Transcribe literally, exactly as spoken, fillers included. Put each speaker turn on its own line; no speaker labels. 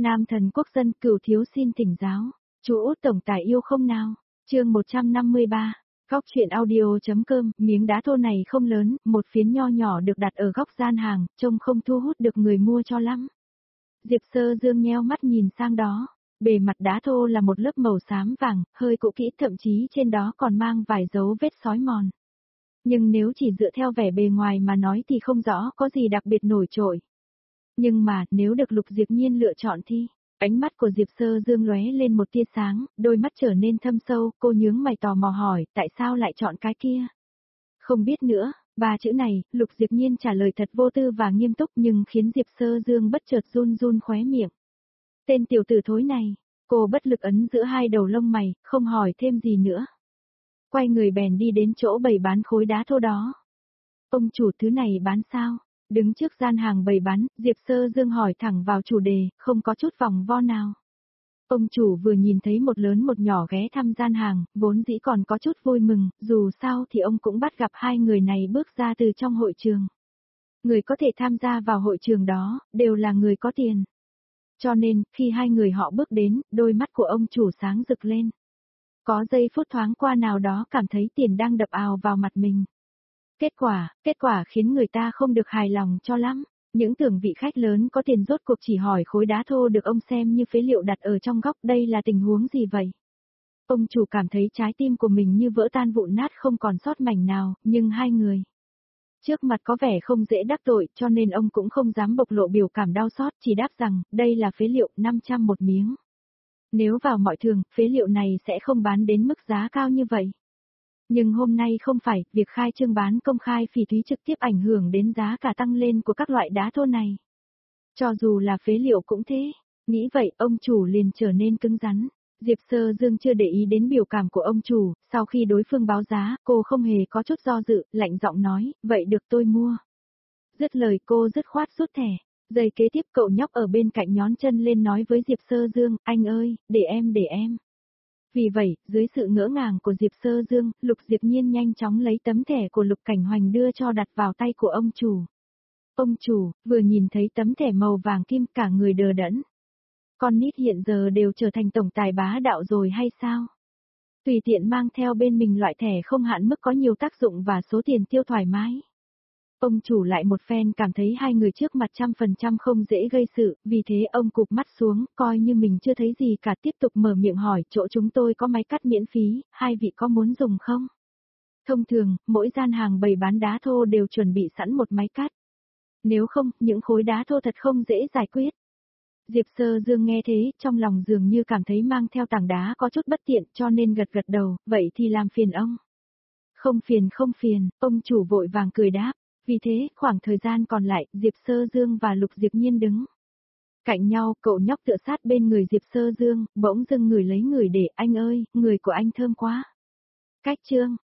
Nam thần quốc dân Cửu thiếu xin thỉnh giáo. Chú Út tổng tài yêu không nào? Chương một trăm năm mươi ba. Góc truyện audio.com, miếng đá thô này không lớn, một phiến nho nhỏ được đặt ở góc gian hàng, trông không thu hút được người mua cho lắm. Diệp Sơ Dương nheo mắt nhìn sang đó, bề mặt đá thô là một lớp màu xám vàng, hơi cũ kỹ, thậm chí trên đó còn mang vài dấu vết xói mòn. Nhưng nếu chỉ dựa theo vẻ bề ngoài mà nói thì không rõ có gì đặc biệt nổi trội. Nhưng mà, nếu được Lục Diệp Nhiên lựa chọn thì, ánh mắt của Diệp Sơ Dương lóe lên một tia sáng, đôi mắt trở nên thâm sâu, cô nhướng mày tò mò hỏi, tại sao lại chọn cái kia? Không biết nữa, ba chữ này, Lục Diệp Nhiên trả lời thật vô tư và nghiêm túc nhưng khiến Diệp Sơ Dương bất chợt run run khóe miệng. Tên tiểu tử thối này, cô bất lực ấn giữa hai đầu lông mày, không hỏi thêm gì nữa. Quay người bèn đi đến chỗ bày bán khối đá thô đó. Ông chủ, thứ này bán sao? Đứng trước gian hàng bày bán, Diệp Sơ Dương hỏi thẳng vào chủ đề, không có chút vòng vo nào. Ông chủ vừa nhìn thấy một lớn một nhỏ ghé thăm gian hàng, vốn dĩ còn có chút vui mừng, dù sao thì ông cũng bắt gặp hai người này bước ra từ trong hội trường. Người có thể tham gia vào hội trường đó, đều là người có tiền. Cho nên, khi hai người họ bước đến, đôi mắt của ông chủ sáng rực lên. Có giây phút thoáng qua nào đó cảm thấy tiền đang đập ào vào mặt mình. Kết quả, kết quả khiến người ta không được hài lòng cho lắm. Những tưởng vị khách lớn có tiền rốt cuộc chỉ hỏi khối đá thô được ông xem như phế liệu đặt ở trong góc, đây là tình huống gì vậy? Ông chủ cảm thấy trái tim của mình như vỡ tan vụn nát không còn sót mảnh nào, nhưng hai người trước mặt có vẻ không dễ đắc tội cho nên ông cũng không dám bộc lộ biểu cảm đau xót, chỉ đáp rằng, đây là phế liệu, năm trăm một miếng. Nếu vào mọi thường, phế liệu này sẽ không bán đến mức giá cao như vậy. Nhưng hôm nay không phải, việc khai trương bán công khai phỉ thúy trực tiếp ảnh hưởng đến giá cả tăng lên của các loại đá thô này. Cho dù là phế liệu cũng thế. Nghĩ vậy, ông chủ liền trở nên cứng rắn. Diệp Sơ Dương chưa để ý đến biểu cảm của ông chủ, sau khi đối phương báo giá, cô không hề có chút do dự, lạnh giọng nói, vậy được tôi mua. Dứt lời cô dứt khoát rút thẻ. Giây kế tiếp cậu nhóc ở bên cạnh nhón chân lên nói với Diệp Sơ Dương, anh ơi, để em để em. Vì vậy, dưới sự ngỡ ngàng của Diệp Sơ Dương, Lục Diệp Nhiên nhanh chóng lấy tấm thẻ của Lục Cảnh Hoành đưa cho đặt vào tay của ông chủ. Ông chủ, vừa nhìn thấy tấm thẻ màu vàng kim cả người đờ đẫn. Con nít hiện giờ đều trở thành tổng tài bá đạo rồi hay sao? Tùy tiện mang theo bên mình loại thẻ không hạn mức có nhiều tác dụng và số tiền tiêu thoải mái. Ông chủ lại một phen cảm thấy hai người trước mặt trăm phần trăm không dễ gây sự, vì thế ông cụp mắt xuống, coi như mình chưa thấy gì cả, tiếp tục mở miệng hỏi, chỗ chúng tôi có máy cắt miễn phí, hai vị có muốn dùng không? Thông thường, mỗi gian hàng bày bán đá thô đều chuẩn bị sẵn một máy cắt. Nếu không, những khối đá thô thật không dễ giải quyết. Diệp Sơ Dương nghe thế, trong lòng dường như cảm thấy mang theo tảng đá có chút bất tiện, cho nên gật gật đầu, vậy thì làm phiền ông. Không phiền không phiền, ông chủ vội vàng cười đáp. Vì thế, khoảng thời gian còn lại, Diệp Sơ Dương và Lục Diệp Nhiên đứng cạnh nhau, cậu nhóc tựa sát bên người Diệp Sơ Dương, bỗng dưng ngửi lấy người để, anh ơi, người của anh thơm quá. Cách chương,